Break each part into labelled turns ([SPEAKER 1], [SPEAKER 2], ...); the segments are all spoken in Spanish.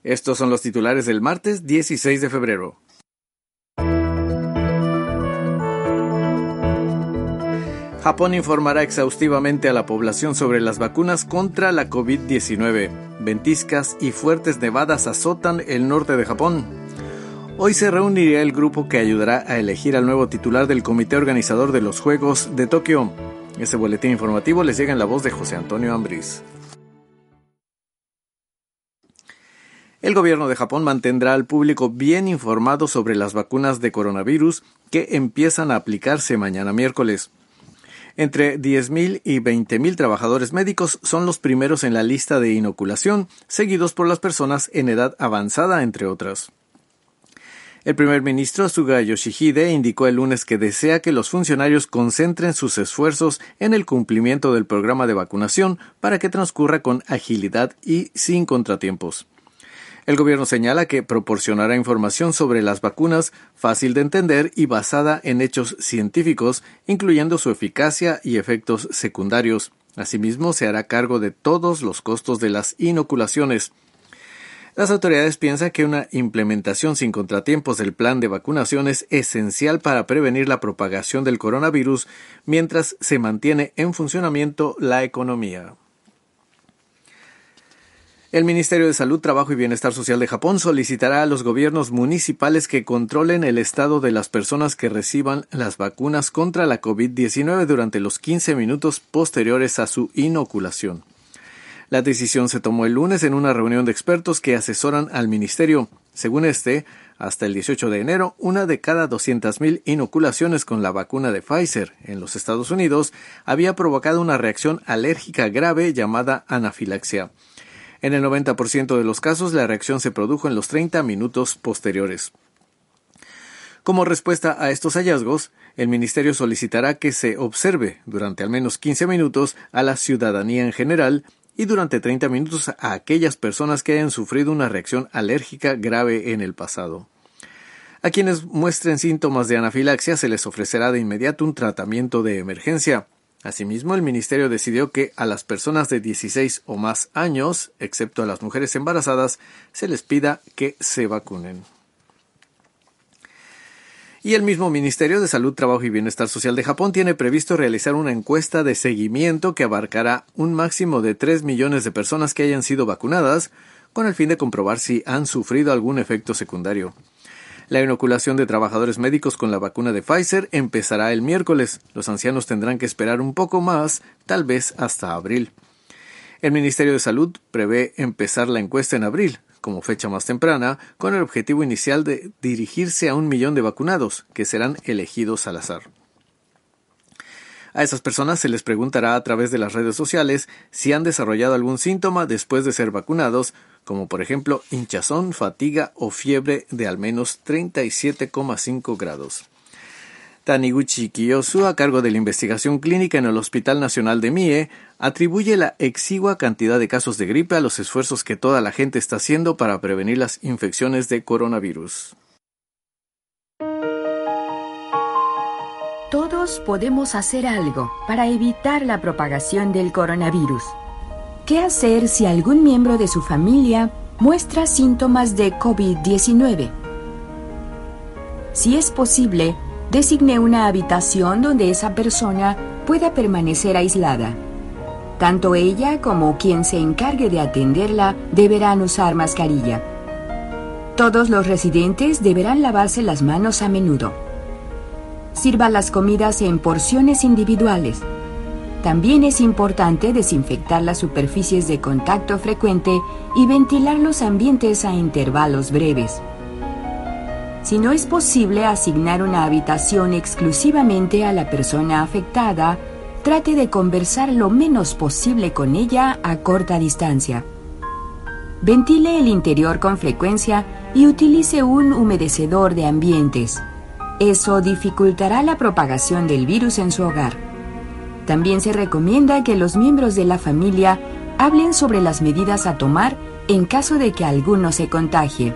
[SPEAKER 1] Estos son los titulares del martes 16 de febrero. Japón informará exhaustivamente a la población sobre las vacunas contra la COVID-19. Ventiscas y fuertes nevadas azotan el norte de Japón. Hoy se reunirá el grupo que ayudará a elegir al nuevo titular del comité organizador de los Juegos de Tokio. Este boletín informativo les llega en la voz de José Antonio Ambriz. El gobierno de Japón mantendrá al público bien informado sobre las vacunas de coronavirus que empiezan a aplicarse mañana miércoles. Entre 10.000 y 20.000 trabajadores médicos son los primeros en la lista de inoculación, seguidos por las personas en edad avanzada, entre otras. El primer ministro Suga Yoshihide indicó el lunes que desea que los funcionarios concentren sus esfuerzos en el cumplimiento del programa de vacunación para que transcurra con agilidad y sin contratiempos. El gobierno señala que proporcionará información sobre las vacunas fácil de entender y basada en hechos científicos, incluyendo su eficacia y efectos secundarios. Asimismo, se hará cargo de todos los costos de las inoculaciones. Las autoridades piensan que una implementación sin contratiempos del plan de vacunación es esencial para prevenir la propagación del coronavirus mientras se mantiene en funcionamiento la economía. El Ministerio de Salud, Trabajo y Bienestar Social de Japón solicitará a los gobiernos municipales que controlen el estado de las personas que reciban las vacunas contra la COVID-19 durante los 15 minutos posteriores a su inoculación. La decisión se tomó el lunes en una reunión de expertos que asesoran al ministerio. Según hasta el 18 de enero, una de cada 200.000 inoculaciones con la vacuna de Pfizer en los Estados Unidos había provocado una reacción alérgica grave llamada anafilaxia. En el 90% de los casos, la reacción se produjo en los 30 minutos posteriores. Como respuesta a estos hallazgos, el ministerio solicitará que se observe durante al menos 15 minutos a la ciudadanía en general y durante 30 minutos a aquellas personas que hayan sufrido una reacción alérgica grave en el pasado. A quienes muestren síntomas de anafilaxia se les ofrecerá de inmediato un tratamiento de emergencia. Asimismo, el ministerio decidió que a las personas de 16 o más años, excepto a las mujeres embarazadas, se les pida que se vacunen. Y el mismo Ministerio de Salud, Trabajo y Bienestar Social de Japón tiene previsto realizar una encuesta de seguimiento que abarcará un máximo de 3 millones de personas que hayan sido vacunadas, con el fin de comprobar si han sufrido algún efecto secundario. La inoculación de trabajadores médicos con la vacuna de Pfizer empezará el miércoles. Los ancianos tendrán que esperar un poco más, tal vez hasta abril. El Ministerio de Salud prevé empezar la encuesta en abril, como fecha más temprana, con el objetivo inicial de dirigirse a 1 millón de vacunados, que serán elegidos al azar. A esas personas se les preguntará a través de las redes sociales si han desarrollado algún síntoma después de ser vacunados, como por ejemplo hinchazón, fatiga o fiebre de al menos 37,5 grados. Taniguchi Kiyosu, a cargo de la investigación clínica en el Hospital Nacional de Mie, atribuye la exigua cantidad de casos de gripe a los esfuerzos que toda la gente está haciendo para prevenir las infecciones de coronavirus.
[SPEAKER 2] Todos podemos hacer algo para evitar la propagación del coronavirus. ¿Qué hacer si algún miembro de su familia muestra síntomas de COVID-19? Si es posible, designe una habitación donde esa persona pueda permanecer aislada. Tanto ella como quien se encargue de atenderla deberán usar mascarilla. Todos los residentes deberán lavarse las manos a menudo. Sirva las comidas en porciones individuales. También es importante desinfectar las superficies de contacto frecuente y ventilar los ambientes a intervalos breves. Si no es posible asignar una habitación exclusivamente a la persona afectada, trate de conversar lo menos posible con ella a corta distancia. Ventile el interior con frecuencia y utilice un humedecedor de ambientes. Eso dificultará la propagación del virus en su hogar. También se recomienda que los miembros de la familia hablen sobre las medidas a tomar en caso de que alguno se contagie.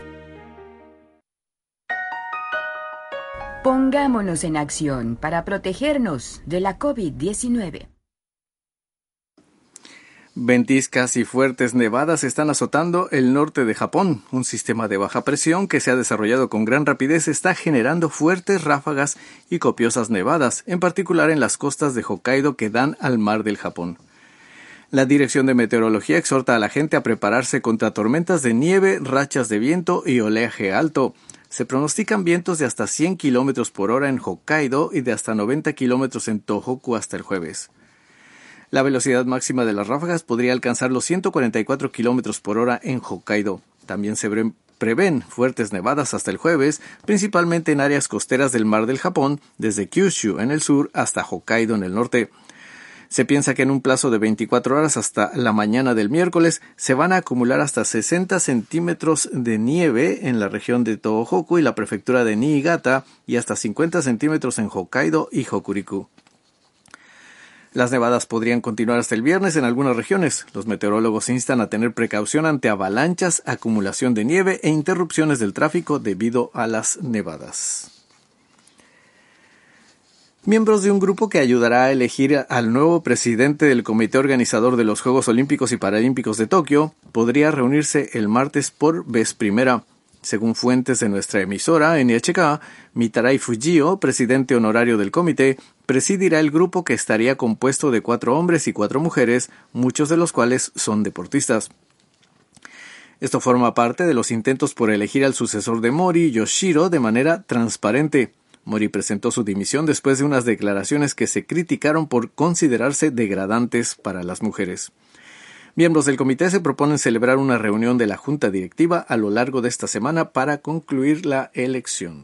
[SPEAKER 2] Pongámonos en acción para protegernos de la COVID-19.
[SPEAKER 1] Ventiscas y fuertes nevadas están azotando el norte de Japón. Un sistema de baja presión que se ha desarrollado con gran rapidez está generando fuertes ráfagas y copiosas nevadas, en particular en las costas de Hokkaido que dan al mar del Japón. La Dirección de Meteorología exhorta a la gente a prepararse contra tormentas de nieve, rachas de viento y oleaje alto. Se pronostican vientos de hasta 100 km por hora en Hokkaido y de hasta 90 km en Tohoku hasta el jueves. La velocidad máxima de las ráfagas podría alcanzar los 144 km por hora en Hokkaido. También se prevén fuertes nevadas hasta el jueves, principalmente en áreas costeras del mar del Japón, desde Kyushu en el sur hasta Hokkaido en el norte. Se piensa que en un plazo de 24 horas hasta la mañana del miércoles se van a acumular hasta 60 centímetros de nieve en la región de Tohoku y la prefectura de Niigata y hasta 50 centímetros en Hokkaido y Hokuriku. Las nevadas podrían continuar hasta el viernes en algunas regiones. Los meteorólogos instan a tener precaución ante avalanchas, acumulación de nieve e interrupciones del tráfico debido a las nevadas. Miembros de un grupo que ayudará a elegir al nuevo presidente del comité organizador de los Juegos Olímpicos y Paralímpicos de Tokio podría reunirse el martes por vez primera. Según fuentes de nuestra emisora NHK, Mitarai Fujio, presidente honorario del comité, presidirá el grupo que estaría compuesto de 4 hombres y 4 mujeres, muchos de los cuales son deportistas. Esto forma parte de los intentos por elegir al sucesor de Mori, Yoshiro, de manera transparente. Mori presentó su dimisión después de unas declaraciones que se criticaron por considerarse degradantes para las mujeres. Miembros del comité se proponen celebrar una reunión de la junta directiva a lo largo de esta semana para concluir la elección.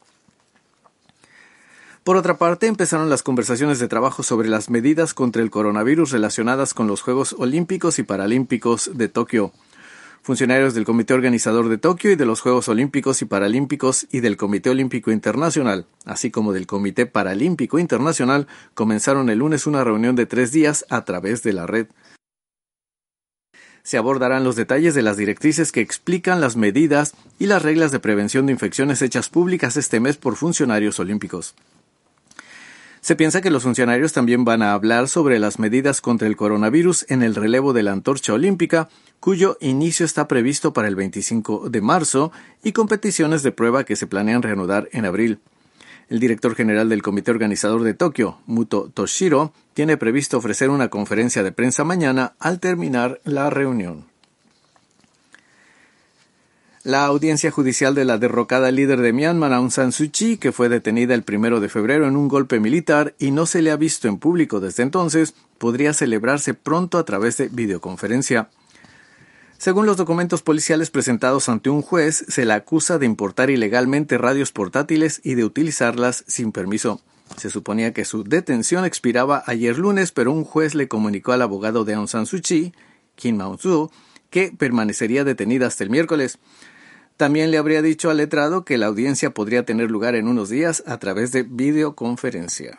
[SPEAKER 1] Por otra parte, empezaron las conversaciones de trabajo sobre las medidas contra el coronavirus relacionadas con los Juegos Olímpicos y Paralímpicos de Tokio. Funcionarios del Comité Organizador de Tokio y de los Juegos Olímpicos y Paralímpicos y del Comité Olímpico Internacional, así como del Comité Paralímpico Internacional, comenzaron el lunes una reunión de 3 días a través de la red. Se abordarán los detalles de las directrices que explican las medidas y las reglas de prevención de infecciones hechas públicas este mes por funcionarios olímpicos. Se piensa que los funcionarios también van a hablar sobre las medidas contra el coronavirus en el relevo de la antorcha olímpica, cuyo inicio está previsto para el 25 de marzo, y competiciones de prueba que se planean reanudar en abril. El director general del Comité Organizador de Tokio, Muto Toshiro, tiene previsto ofrecer una conferencia de prensa mañana al terminar la reunión. La audiencia judicial de la derrocada líder de Myanmar, Aung San Suu Kyi, que fue detenida el 1 de febrero en un golpe militar y no se le ha visto en público desde entonces, podría celebrarse pronto a través de videoconferencia. Según los documentos policiales presentados ante un juez, se la acusa de importar ilegalmente radios portátiles y de utilizarlas sin permiso. Se suponía que su detención expiraba ayer lunes, pero un juez le comunicó al abogado de Aung San Suu Kyi, Kim Maung-soo, que permanecería detenida hasta el miércoles. También le habría dicho al letrado que la audiencia podría tener lugar en unos días a través de videoconferencia.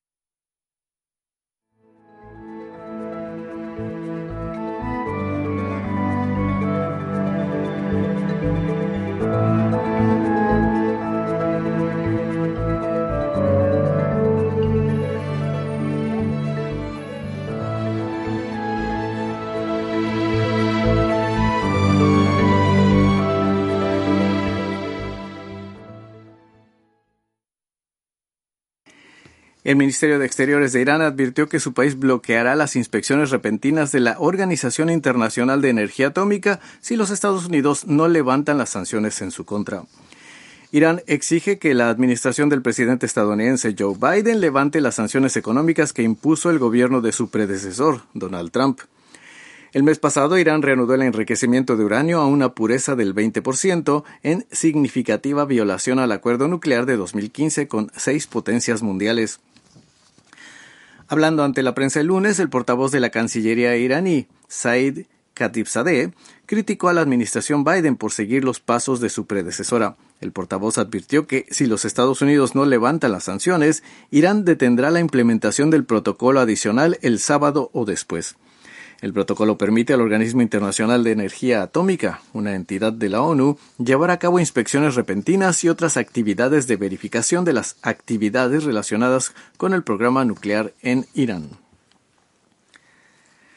[SPEAKER 1] El Ministerio de Exteriores de Irán advirtió que su país bloqueará las inspecciones repentinas de la Organización Internacional de Energía Atómica si los Estados Unidos no levantan las sanciones en su contra. Irán exige que la administración del presidente estadounidense Joe Biden levante las sanciones económicas que impuso el gobierno de su predecesor, Donald Trump. El mes pasado, Irán reanudó el enriquecimiento de uranio a una pureza del 20% en significativa violación al acuerdo nuclear de 2015 con 6 potencias mundiales. Hablando ante la prensa el lunes, el portavoz de la Cancillería iraní, Said Khatibzadeh, criticó a la administración Biden por seguir los pasos de su predecesora. El portavoz advirtió que si los Estados Unidos no levantan las sanciones, Irán detendrá la implementación del protocolo adicional el sábado o después. El protocolo permite al Organismo Internacional de Energía Atómica, una entidad de la ONU, llevar a cabo inspecciones repentinas y otras actividades de verificación de las actividades relacionadas con el programa nuclear en Irán.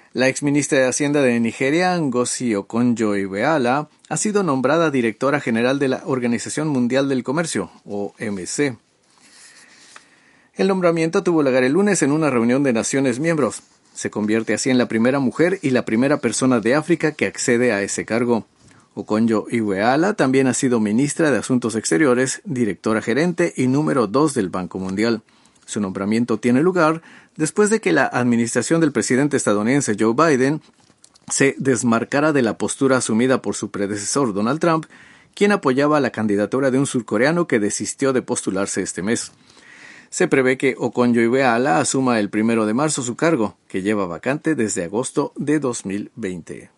[SPEAKER 1] La exministra de Hacienda de Nigeria, Ngozi Okonjo-Iweala, ha sido nombrada directora general de la Organización Mundial del Comercio, OMC. El nombramiento tuvo lugar el lunes en una reunión de naciones miembros. Se convierte así en la primera mujer y la primera persona de África que accede a ese cargo. Okonjo-Iweala también ha sido ministra de Asuntos Exteriores, directora gerente y número 2 del Banco Mundial. Su nombramiento tiene lugar después de que la administración del presidente estadounidense Joe Biden se desmarcara de la postura asumida por su predecesor Donald Trump, quien apoyaba la candidatura de un surcoreano que desistió de postularse este mes. Se prevé que Okonjo-Iweala asuma el 1 de marzo su cargo, que lleva vacante desde agosto de 2020.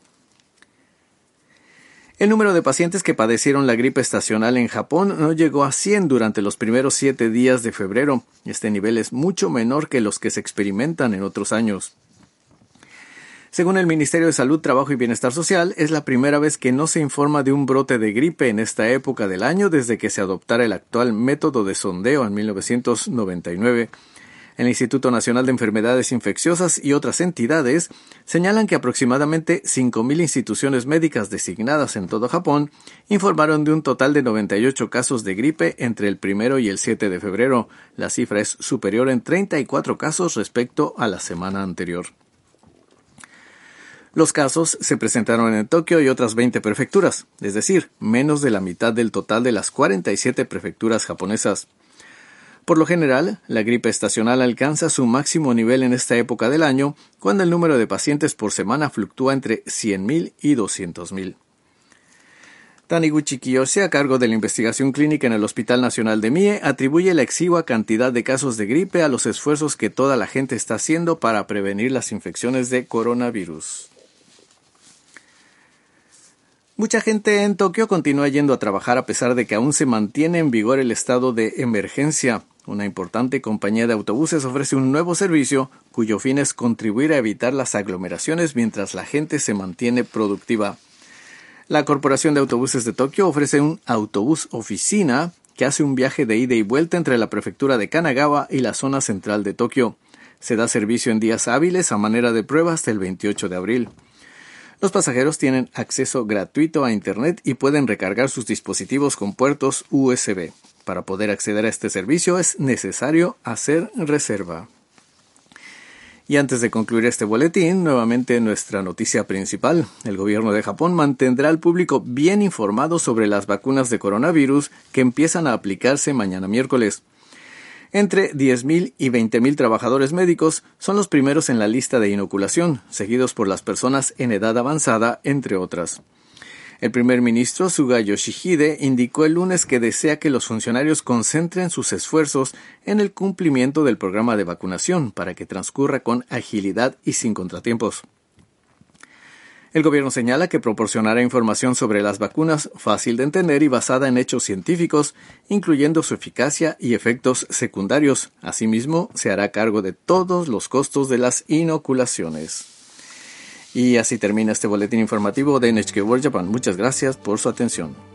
[SPEAKER 1] El número de pacientes que padecieron la gripe estacional en Japón no llegó a 100 durante los primeros 7 días de febrero. Este nivel es mucho menor que los que se experimentan en otros años. Según el Ministerio de Salud, Trabajo y Bienestar Social, es la primera vez que no se informa de un brote de gripe en esta época del año desde que se adoptara el actual método de sondeo en 1999. El Instituto Nacional de Enfermedades Infecciosas y otras entidades señalan que aproximadamente 5.000 instituciones médicas designadas en todo Japón informaron de un total de 98 casos de gripe entre el 1 y el 7 de febrero. La cifra es superior en 34 casos respecto a la semana anterior. Los casos se presentaron en Tokio y otras 20 prefecturas, es decir, menos de la mitad del total de las 47 prefecturas japonesas. Por lo general, la gripe estacional alcanza su máximo nivel en esta época del año, cuando el número de pacientes por semana fluctúa entre 100.000 y 200.000. Taniguchi Kiyoshi, a cargo de la investigación clínica en el Hospital Nacional de Mie, atribuye la exigua cantidad de casos de gripe a los esfuerzos que toda la gente está haciendo para prevenir las infecciones de coronavirus. Mucha gente en Tokio continúa yendo a trabajar a pesar de que aún se mantiene en vigor el estado de emergencia. Una importante compañía de autobuses ofrece un nuevo servicio cuyo fin es contribuir a evitar las aglomeraciones mientras la gente se mantiene productiva. La Corporación de Autobuses de Tokio ofrece un autobús oficina que hace un viaje de ida y vuelta entre la prefectura de Kanagawa y la zona central de Tokio. Se da servicio en días hábiles a manera de prueba hasta el 28 de abril. Los pasajeros tienen acceso gratuito a Internet y pueden recargar sus dispositivos con puertos USB. Para poder acceder a este servicio es necesario hacer reserva. Y antes de concluir este boletín, nuevamente nuestra noticia principal. El gobierno de Japón mantendrá al público bien informado sobre las vacunas de coronavirus que empiezan a aplicarse mañana miércoles. Entre 10.000 y 20.000 trabajadores médicos son los primeros en la lista de inoculación, seguidos por las personas en edad avanzada, entre otras. El primer ministro Suga Yoshihide indicó el lunes que desea que los funcionarios concentren sus esfuerzos en el cumplimiento del programa de vacunación para que transcurra con agilidad y sin contratiempos. El gobierno señala que proporcionará información sobre las vacunas fácil de entender y basada en hechos científicos, incluyendo su eficacia y efectos secundarios. Asimismo, se hará cargo de todos los costos de las inoculaciones. Y así termina este boletín informativo de NHK World Japan. Muchas gracias por su atención.